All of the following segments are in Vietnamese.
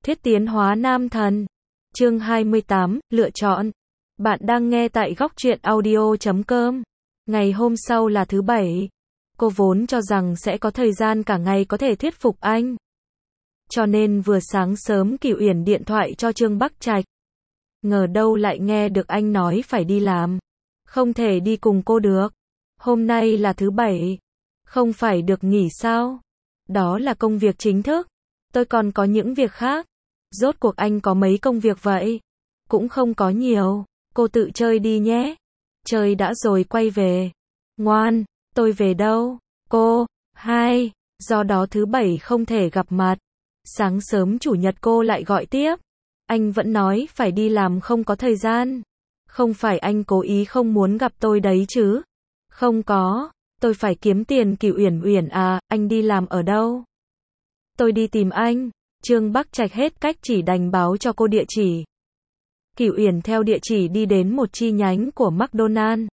Thiết tiến hóa nam thần. Chương 28, lựa chọn. Bạn đang nghe tại góc truyện audio.com. Ngày hôm sau là thứ Bảy. Cô vốn cho rằng sẽ có thời gian cả ngày có thể thuyết phục anh. Cho nên vừa sáng sớm Kỳ Uyển điện thoại cho Trương Bắc Trạch. Ngờ đâu lại nghe được anh nói phải đi làm. Không thể đi cùng cô được. Hôm nay là thứ Bảy. Không phải được nghỉ sao? Đó là công việc chính thức. Tôi còn có những việc khác. Rốt cuộc anh có mấy công việc vậy? Cũng không có nhiều. Cô tự chơi đi nhé. Chơi đã rồi quay về. Ngoan, tôi về đâu? Cô, hai. Do đó thứ Bảy không thể gặp mặt. Sáng sớm Chủ nhật cô lại gọi tiếp. Anh vẫn nói phải đi làm không có thời gian. Không phải anh cố ý không muốn gặp tôi đấy chứ? Không có. Tôi phải kiếm tiền. Kỳ Uyển Uyển à, anh đi làm ở đâu? Tôi đi tìm anh. Trương Bắc Trạch hết cách chỉ đành báo cho cô địa chỉ. Kỳ Uyển theo địa chỉ đi đến một chi nhánh của McDonald.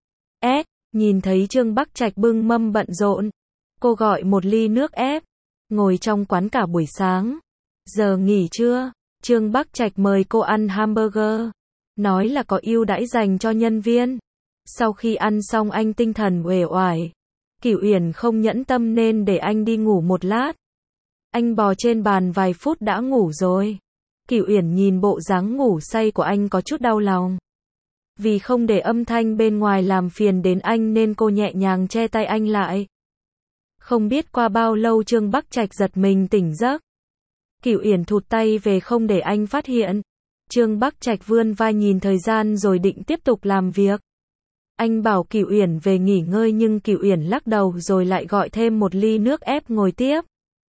Nhìn thấy Trương Bắc Trạch bưng mâm bận rộn. Cô gọi một ly nước ép. Ngồi trong quán cả buổi sáng. Giờ nghỉ trưa. Trương Bắc Trạch mời cô ăn hamburger. Nói là có ưu đãi dành cho nhân viên. Sau khi ăn xong anh tinh thần uể oải. Kỳ Uyển không nhẫn tâm nên để anh đi ngủ một lát. Anh bò trên bàn vài phút đã ngủ rồi. Kỳ Uyển nhìn bộ dáng ngủ say của anh có chút đau lòng. Vì không để âm thanh bên ngoài làm phiền đến anh nên cô nhẹ nhàng che tay anh lại. Không biết qua bao lâu Trương Bắc Trạch giật mình tỉnh giấc. Kỳ Uyển thụt tay về không để anh phát hiện. Trương Bắc Trạch vươn vai nhìn thời gian rồi định tiếp tục làm việc. Anh bảo Kỳ Uyển về nghỉ ngơi nhưng Kỳ Uyển lắc đầu rồi lại gọi thêm một ly nước ép ngồi tiếp.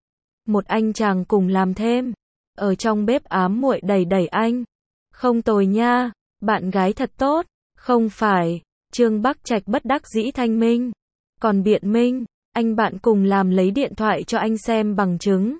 Một anh chàng cùng làm thêm. Ở trong bếp ám muội đẩy đẩy anh. Không tồi nha, bạn gái thật tốt. Không phải. Trương Bắc Trạch bất đắc dĩ thanh minh. Còn biện minh, anh bạn cùng làm lấy điện thoại cho anh xem bằng chứng.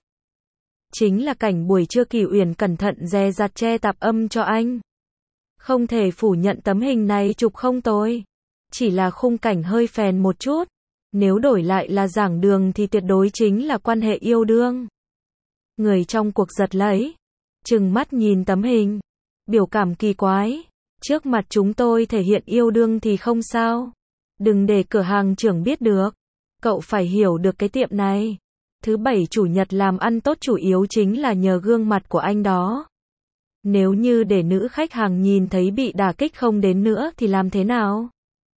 Chính là cảnh buổi trưa. Kỳ Uyển cẩn thận dè dặt che tạp âm cho anh. Không thể phủ nhận tấm hình này chụp không tồi. Chỉ là khung cảnh hơi phèn một chút. Nếu đổi lại là giảng đường thì tuyệt đối chính là quan hệ yêu đương. Người trong cuộc giật lấy. Trừng mắt nhìn tấm hình. Biểu cảm kỳ quái. Trước mặt chúng tôi thể hiện yêu đương thì không sao. Đừng để cửa hàng trưởng biết được. Cậu phải hiểu được cái tiệm này. Thứ Bảy Chủ nhật làm ăn tốt chủ yếu chính là nhờ gương mặt của anh đó. Nếu như để nữ khách hàng nhìn thấy bị đả kích không đến nữa thì làm thế nào?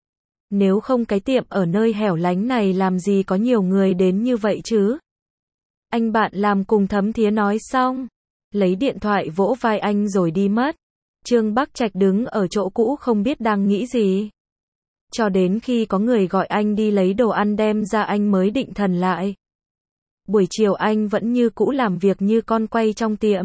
Nếu không cái tiệm ở nơi hẻo lánh này làm gì có nhiều người đến như vậy chứ? Anh bạn làm cùng Thấm Thía nói xong. Lấy điện thoại vỗ vai anh rồi đi mất. Trương Bắc Trạch đứng ở chỗ cũ không biết đang nghĩ gì. Cho đến khi có người gọi anh đi lấy đồ ăn đem ra anh mới định thần lại. Buổi chiều anh vẫn như cũ làm việc như con quay trong tiệm.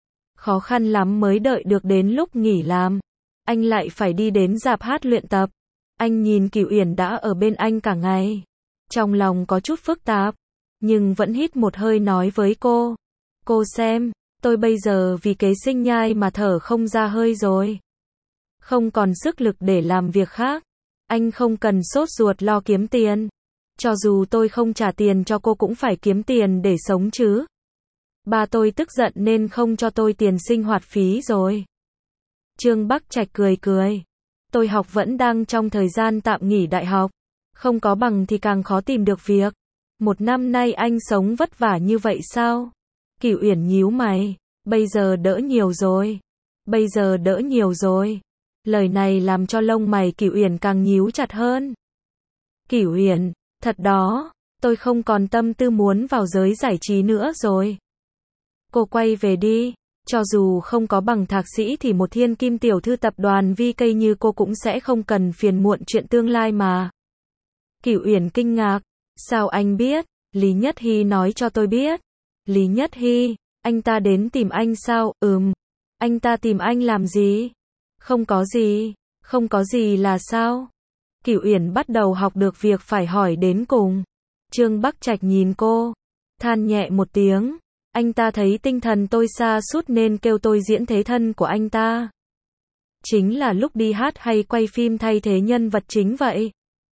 Khó khăn lắm mới đợi được đến lúc nghỉ làm. Anh lại phải đi đến rạp hát luyện tập. Anh nhìn Kỳ Uyển đã ở bên anh cả ngày. Trong lòng có chút phức tạp. Nhưng vẫn hít một hơi nói với cô. Cô xem, tôi bây giờ vì kế sinh nhai mà thở không ra hơi rồi. Không còn sức lực để làm việc khác. Anh không cần sốt ruột lo kiếm tiền. Cho dù tôi không trả tiền cho cô cũng phải kiếm tiền để sống chứ. Ba tôi tức giận nên không cho tôi tiền sinh hoạt phí rồi. Trương Bắc Trạch cười cười. Tôi học vẫn đang trong thời gian tạm nghỉ đại học. Không có bằng thì càng khó tìm được việc. Một năm nay anh sống vất vả như vậy sao? Kỳ Uyển nhíu mày. Bây giờ đỡ nhiều rồi. Bây giờ đỡ nhiều rồi. Lời này làm cho lông mày Kỳ Uyển càng nhíu chặt hơn. Kỳ Uyển, thật đó, tôi không còn tâm tư muốn vào giới giải trí nữa rồi. Cô quay về đi. Cho dù không có bằng thạc sĩ thì một thiên kim tiểu thư tập đoàn VK như cô cũng sẽ không cần phiền muộn chuyện tương lai mà. Kỳ Uyển kinh ngạc. Sao anh biết? Lý Nhất Hy nói cho tôi biết. Lý Nhất Hy, anh ta đến tìm anh sao? Anh ta tìm anh làm gì? Không có gì. Không có gì là sao? Kỳ Uyển bắt đầu học được việc phải hỏi đến cùng. Trương Bắc Trạch nhìn cô. Than nhẹ một tiếng. Anh ta thấy tinh thần tôi sa sút nên kêu tôi diễn thế thân của anh ta. Chính là lúc đi hát hay quay phim thay thế nhân vật chính vậy.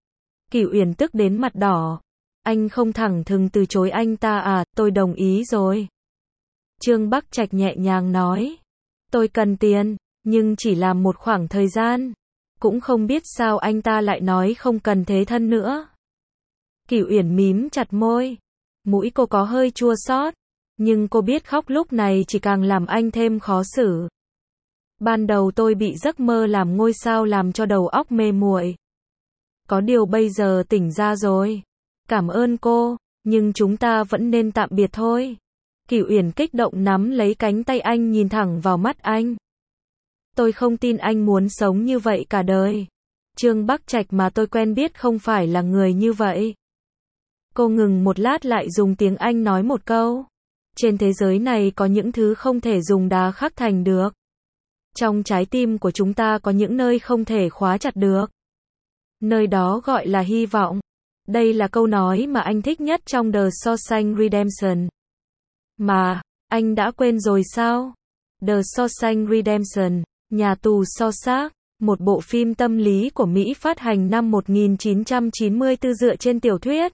Kỳ Uyển tức đến mặt đỏ. Anh không thẳng thừng từ chối anh ta à, tôi đồng ý rồi. Trương Bắc Trạch nhẹ nhàng nói. Tôi cần tiền, nhưng chỉ làm một khoảng thời gian. Cũng không biết sao anh ta lại nói không cần thế thân nữa. Cửu Uyển mím chặt môi. Mũi cô có hơi chua xót, nhưng cô biết khóc lúc này chỉ càng làm anh thêm khó xử. Ban đầu tôi bị giấc mơ làm ngôi sao làm cho đầu óc mê muội. Có điều bây giờ tỉnh ra rồi. Cảm ơn cô, nhưng chúng ta vẫn nên tạm biệt thôi. Cửu Uyển kích động nắm lấy cánh tay anh nhìn thẳng vào mắt anh. Tôi không tin anh muốn sống như vậy cả đời. Trương Bắc Trạch mà tôi quen biết không phải là người như vậy. Cô ngừng một lát lại dùng tiếng Anh nói một câu. Trên thế giới này có những thứ không thể dùng đá khắc thành được. Trong trái tim của chúng ta có những nơi không thể khóa chặt được. Nơi đó gọi là hy vọng. Đây là câu nói mà anh thích nhất trong The Shawshank Redemption. Mà, anh đã quên rồi sao? The Shawshank Redemption, Nhà tù Shawshank, một bộ phim tâm lý của Mỹ phát hành năm 1994 dựa trên tiểu thuyết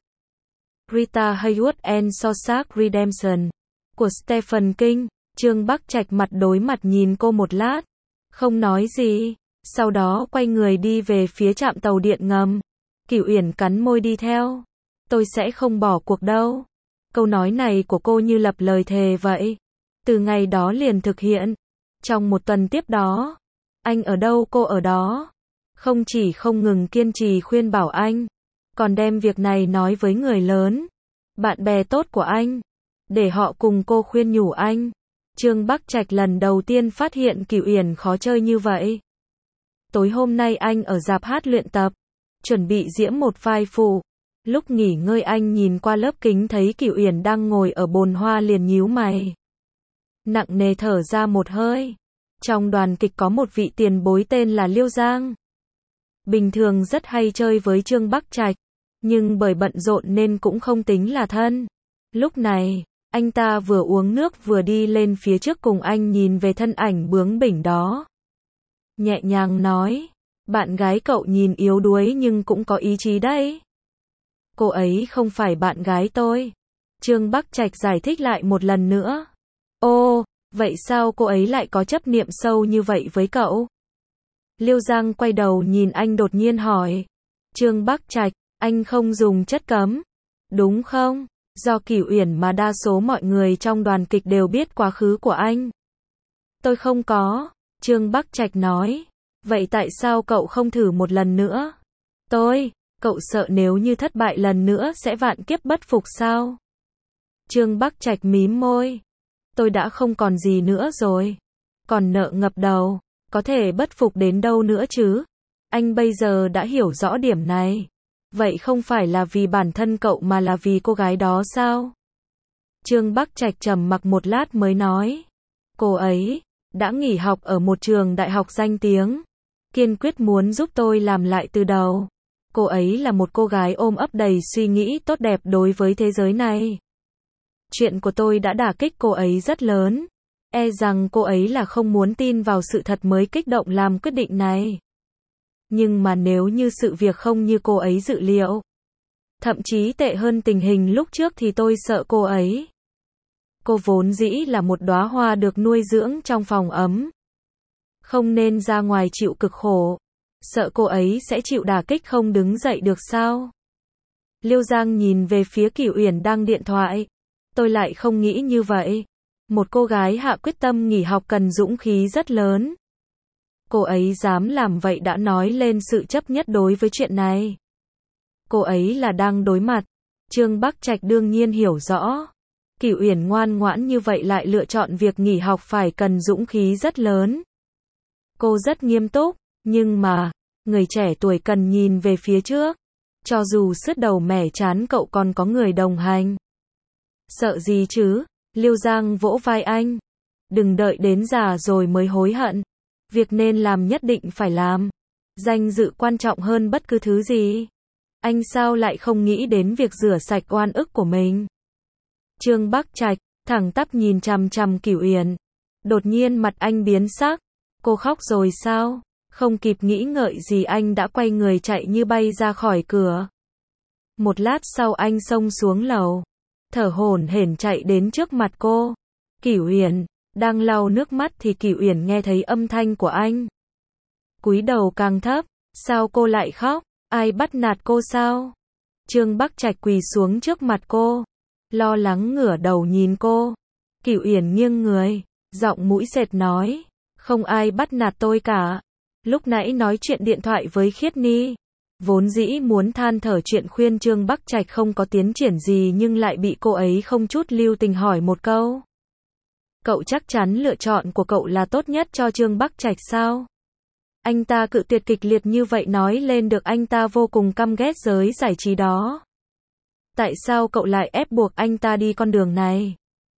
Rita Hayworth and Shawshank Redemption của Stephen King. Trương Bắc Trạch mặt đối mặt nhìn cô một lát, không nói gì, sau đó quay người đi về phía trạm tàu điện ngầm. Cửu Uyển cắn môi đi theo. Tôi sẽ không bỏ cuộc đâu. Câu nói này của cô như lập lời thề vậy. Từ ngày đó liền thực hiện. Trong một tuần tiếp đó, anh ở đâu cô ở đó. Không chỉ không ngừng kiên trì khuyên bảo anh, còn đem việc này nói với người lớn, bạn bè tốt của anh, để họ cùng cô khuyên nhủ anh. Trương Bắc Trạch lần đầu tiên phát hiện Cửu Uyển khó chơi như vậy. Tối hôm nay anh ở rạp hát luyện tập, chuẩn bị diễn một vai phụ. Lúc nghỉ ngơi anh nhìn qua lớp kính thấy Cửu Uyển đang ngồi ở bồn hoa liền nhíu mày. Nặng nề thở ra một hơi. Trong đoàn kịch có một vị tiền bối tên là Liêu Giang. Bình thường rất hay chơi với Trương Bắc Trạch, nhưng bởi bận rộn nên cũng không tính là thân. Lúc này, anh ta vừa uống nước vừa đi lên phía trước cùng anh nhìn về thân ảnh bướng bỉnh đó. Nhẹ nhàng nói, bạn gái cậu nhìn yếu đuối nhưng cũng có ý chí đấy. Cô ấy không phải bạn gái tôi. Trương Bắc Trạch giải thích lại một lần nữa. Ô, vậy sao cô ấy lại có chấp niệm sâu như vậy với cậu? Liêu Giang quay đầu nhìn anh đột nhiên hỏi. Trương Bắc Trạch, anh không dùng chất cấm, đúng không? Do Cửu Uyển mà đa số mọi người trong đoàn kịch đều biết quá khứ của anh. Tôi không có, Trương Bắc Trạch nói. Vậy tại sao cậu không thử một lần nữa? Cậu sợ nếu như thất bại lần nữa sẽ vạn kiếp bất phục sao? Trương Bắc Trạch mím môi. Tôi đã không còn gì nữa rồi. Còn nợ ngập đầu, có thể bất phục đến đâu nữa chứ? Anh bây giờ đã hiểu rõ điểm này. Vậy không phải là vì bản thân cậu mà là vì cô gái đó sao? Trương Bắc Trạch trầm mặc một lát mới nói. Cô ấy đã nghỉ học ở một trường đại học danh tiếng, kiên quyết muốn giúp tôi làm lại từ đầu. Cô ấy là một cô gái ôm ấp đầy suy nghĩ tốt đẹp đối với thế giới này. Chuyện của tôi đã đả kích cô ấy rất lớn. E rằng cô ấy là không muốn tin vào sự thật mới kích động làm quyết định này. Nhưng mà nếu như sự việc không như cô ấy dự liệu, thậm chí tệ hơn tình hình lúc trước thì tôi sợ cô ấy. Cô vốn dĩ là một đóa hoa được nuôi dưỡng trong phòng ấm, không nên ra ngoài chịu cực khổ. Sợ cô ấy sẽ chịu đả kích không đứng dậy được sao? Liêu Giang nhìn về phía Cửu Uyển đang điện thoại. Tôi lại không nghĩ như vậy. Một cô gái hạ quyết tâm nghỉ học cần dũng khí rất lớn. Cô ấy dám làm vậy đã nói lên sự chấp nhất đối với chuyện này. Cô ấy là đang đối mặt. Trương Bắc Trạch đương nhiên hiểu rõ. Cửu Uyển ngoan ngoãn như vậy lại lựa chọn việc nghỉ học phải cần dũng khí rất lớn. Cô rất nghiêm túc, nhưng mà, người trẻ tuổi cần nhìn về phía trước. Cho dù sứt đầu mẻ chán cậu còn có người đồng hành. Sợ gì chứ? Liêu Giang vỗ vai anh. Đừng đợi đến già rồi mới hối hận. Việc nên làm nhất định phải làm. Danh dự quan trọng hơn bất cứ thứ gì. Anh sao lại không nghĩ đến việc rửa sạch oan ức của mình? Trương Bắc Trạch thẳng tắp nhìn chằm chằm Cửu Uyển. Đột nhiên mặt anh biến sắc. Cô khóc rồi sao? Không kịp nghĩ ngợi gì anh đã quay người chạy như bay ra khỏi cửa. Một lát sau anh xông xuống lầu, thở hổn hển chạy đến trước mặt cô. Kỷ Uyển, đang lau nước mắt thì Kỷ Uyển nghe thấy âm thanh của anh. Cúi đầu càng thấp, sao cô lại khóc, ai bắt nạt cô sao? Trương Bắc Trạch quỳ xuống trước mặt cô, lo lắng ngửa đầu nhìn cô. Kỷ Uyển nghiêng người, giọng mũi sệt nói, không ai bắt nạt tôi cả. Lúc nãy nói chuyện điện thoại với Khiết Ni, vốn dĩ muốn than thở chuyện khuyên Trương Bắc Trạch không có tiến triển gì nhưng lại bị cô ấy không chút lưu tình hỏi một câu. Cậu chắc chắn lựa chọn của cậu là tốt nhất cho Trương Bắc Trạch sao? Anh ta cự tuyệt kịch liệt như vậy nói lên được anh ta vô cùng căm ghét giới giải trí đó. Tại sao cậu lại ép buộc anh ta đi con đường này?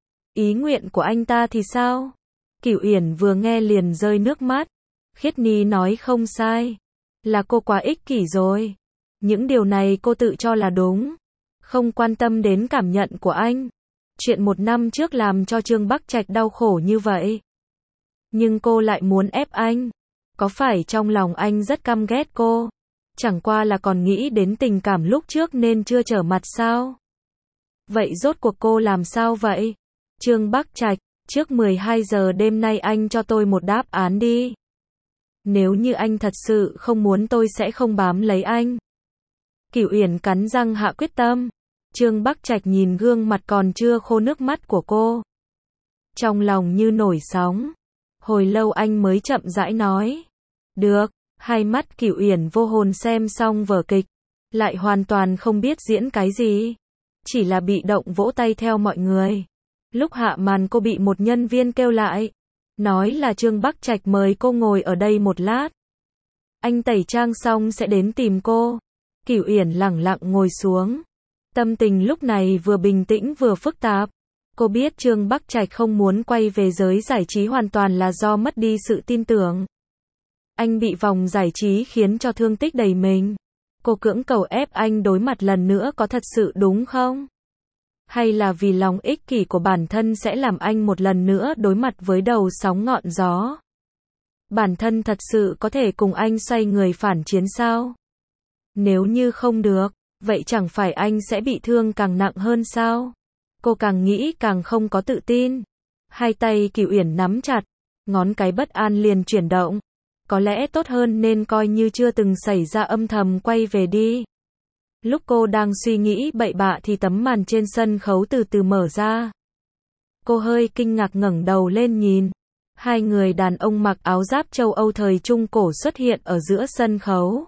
Ý nguyện của anh ta thì sao? Kỷ Uyển vừa nghe liền rơi nước mắt. Khiết Ni nói không sai. Là cô quá ích kỷ rồi. Những điều này cô tự cho là đúng. Không quan tâm đến cảm nhận của anh. Chuyện 1 năm trước làm cho Trương Bắc Trạch đau khổ như vậy. Nhưng cô lại muốn ép anh. Có phải trong lòng anh rất căm ghét cô? Chẳng qua là còn nghĩ đến tình cảm lúc trước nên chưa trở mặt sao? Vậy rốt cuộc cô làm sao vậy? Trương Bắc Trạch, trước 12 giờ đêm nay anh cho tôi một đáp án đi. Nếu như anh thật sự không muốn tôi sẽ không bám lấy anh. Kỷ Uyển cắn răng hạ quyết tâm. Trương Bắc Trạch nhìn gương mặt còn chưa khô nước mắt của cô. Trong lòng như nổi sóng. Hồi lâu anh mới chậm rãi nói. Được, hai mắt Kỷ Uyển vô hồn xem xong vở kịch. Lại hoàn toàn không biết diễn cái gì. Chỉ là bị động vỗ tay theo mọi người. Lúc hạ màn cô bị một nhân viên kêu lại. Nói là Trương Bắc Trạch mời cô ngồi ở đây một lát. Anh tẩy trang xong sẽ đến tìm cô. Kỷ Uyển lẳng lặng ngồi xuống. Tâm tình lúc này vừa bình tĩnh vừa phức tạp. Cô biết Trương Bắc Trạch không muốn quay về giới giải trí hoàn toàn là do mất đi sự tin tưởng. Anh bị vòng giải trí khiến cho thương tích đầy mình. Cô cưỡng cầu ép anh đối mặt lần nữa có thật sự đúng không? Hay là vì lòng ích kỷ của bản thân sẽ làm anh một lần nữa đối mặt với đầu sóng ngọn gió? Bản thân thật sự có thể cùng anh xoay người phản chiến sao? Nếu như không được, vậy chẳng phải anh sẽ bị thương càng nặng hơn sao? Cô càng nghĩ càng không có tự tin. Hai tay Kỷ Uyển nắm chặt, ngón cái bất an liền chuyển động. Có lẽ tốt hơn nên coi như chưa từng xảy ra âm thầm quay về đi. Lúc cô đang suy nghĩ bậy bạ thì tấm màn trên sân khấu từ từ mở ra. Cô hơi kinh ngạc ngẩng đầu lên nhìn. Hai người đàn ông mặc áo giáp châu Âu thời Trung Cổ xuất hiện ở giữa sân khấu.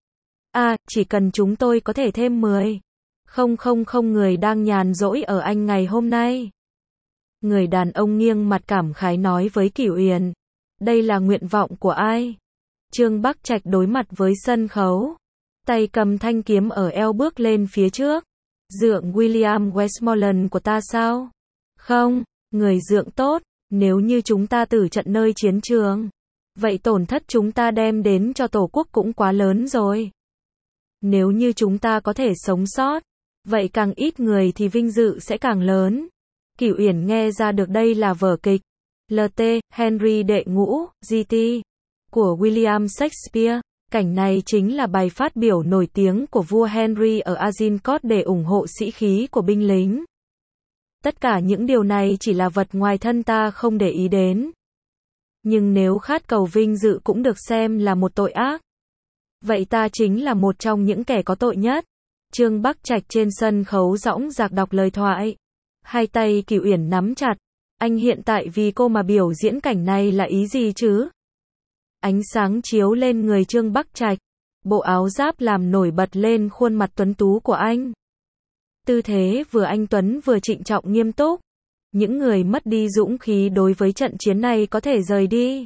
Chỉ cần chúng tôi có thể thêm 10. Không người đang nhàn rỗi ở Anh ngày hôm nay. Người đàn ông nghiêng mặt cảm khái nói với Kỷ Uyển. Đây là nguyện vọng của ai? Trương Bắc Trạch đối mặt với sân khấu. Tay cầm thanh kiếm ở eo bước lên phía trước. Dượng William Westmoreland của ta sao? Không, người dượng tốt. Nếu như chúng ta tử trận nơi chiến trường, vậy tổn thất chúng ta đem đến cho Tổ quốc cũng quá lớn rồi. Nếu như chúng ta có thể sống sót, vậy càng ít người thì vinh dự sẽ càng lớn. Kỷ Uyển nghe ra được đây là vở kịch LT, Henry đệ ngũ, GT của William Shakespeare. Cảnh này chính là bài phát biểu nổi tiếng của vua Henry ở Agincourt để ủng hộ sĩ khí của binh lính. Tất cả những điều này chỉ là vật ngoài thân ta không để ý đến. Nhưng nếu khát cầu vinh dự cũng được xem là một tội ác, vậy ta chính là một trong những kẻ có tội nhất. Trương Bắc Trạch trên sân khấu dõng dạc đọc lời thoại. Hai tay Kỷ Uyển nắm chặt. Anh hiện tại vì cô mà biểu diễn cảnh này là ý gì chứ? Ánh sáng chiếu lên người Trương Bắc Trạch. Bộ áo giáp làm nổi bật lên khuôn mặt tuấn tú của anh. Tư thế vừa anh tuấn vừa trịnh trọng nghiêm túc. Những người mất đi dũng khí đối với trận chiến này có thể rời đi.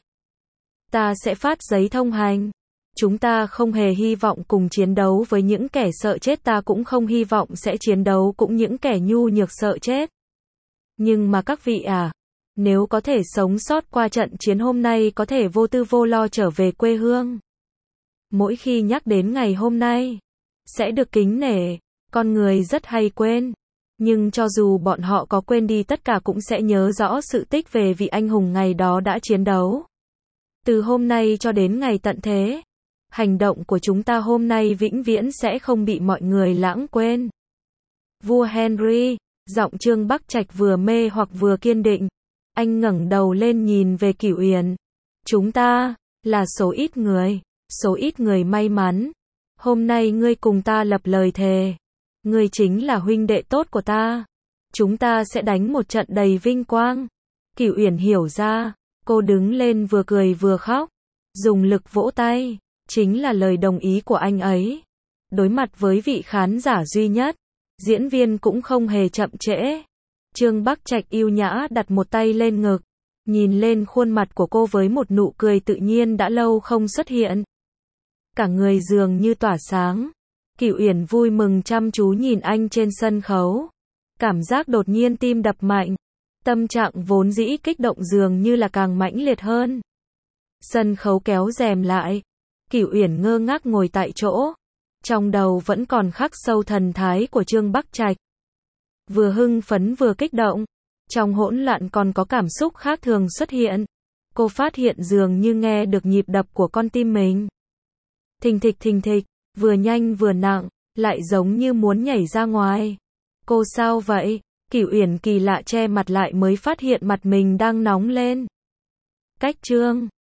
Ta sẽ phát giấy thông hành. Chúng ta không hề hy vọng cùng chiến đấu với những kẻ sợ chết, ta cũng không hy vọng sẽ chiến đấu cũng những kẻ nhu nhược sợ chết. Nhưng mà các vị nếu có thể sống sót qua trận chiến hôm nay có thể vô tư vô lo trở về quê hương. Mỗi khi nhắc đến ngày hôm nay, sẽ được kính nể, con người rất hay quên. Nhưng cho dù bọn họ có quên đi tất cả cũng sẽ nhớ rõ sự tích về vị anh hùng ngày đó đã chiến đấu. Từ hôm nay cho đến ngày tận thế, hành động của chúng ta hôm nay vĩnh viễn sẽ không bị mọi người lãng quên. Vua Henry, giọng Trương Bắc Trạch vừa mê hoặc vừa kiên định. Anh ngẩng đầu lên nhìn về Cửu Uyển. Chúng ta là số ít người may mắn. Hôm nay ngươi cùng ta lập lời thề. Ngươi chính là huynh đệ tốt của ta. Chúng ta sẽ đánh một trận đầy vinh quang. Cửu Uyển hiểu ra, cô đứng lên vừa cười vừa khóc, dùng lực vỗ tay, chính là lời đồng ý của anh ấy. Đối mặt với vị khán giả duy nhất, diễn viên cũng không hề chậm trễ. Trương Bắc Trạch yêu nhã đặt một tay lên ngực, nhìn lên khuôn mặt của cô với một nụ cười tự nhiên đã lâu không xuất hiện. Cả người dường như tỏa sáng. Cửu Uyển vui mừng chăm chú nhìn anh trên sân khấu. Cảm giác đột nhiên tim đập mạnh. Tâm trạng vốn dĩ kích động dường như là càng mãnh liệt hơn. Sân khấu kéo rèm lại. Cửu Uyển ngơ ngác ngồi tại chỗ. Trong đầu vẫn còn khắc sâu thần thái của Trương Bắc Trạch. Vừa hưng phấn vừa kích động. Trong hỗn loạn còn có cảm xúc khác thường xuất hiện. Cô phát hiện dường như nghe được nhịp đập của con tim mình. Thình thịch, vừa nhanh vừa nặng, lại giống như muốn nhảy ra ngoài. Cô sao vậy? Cửu Uyển kỳ lạ che mặt lại mới phát hiện mặt mình đang nóng lên. Cách Trương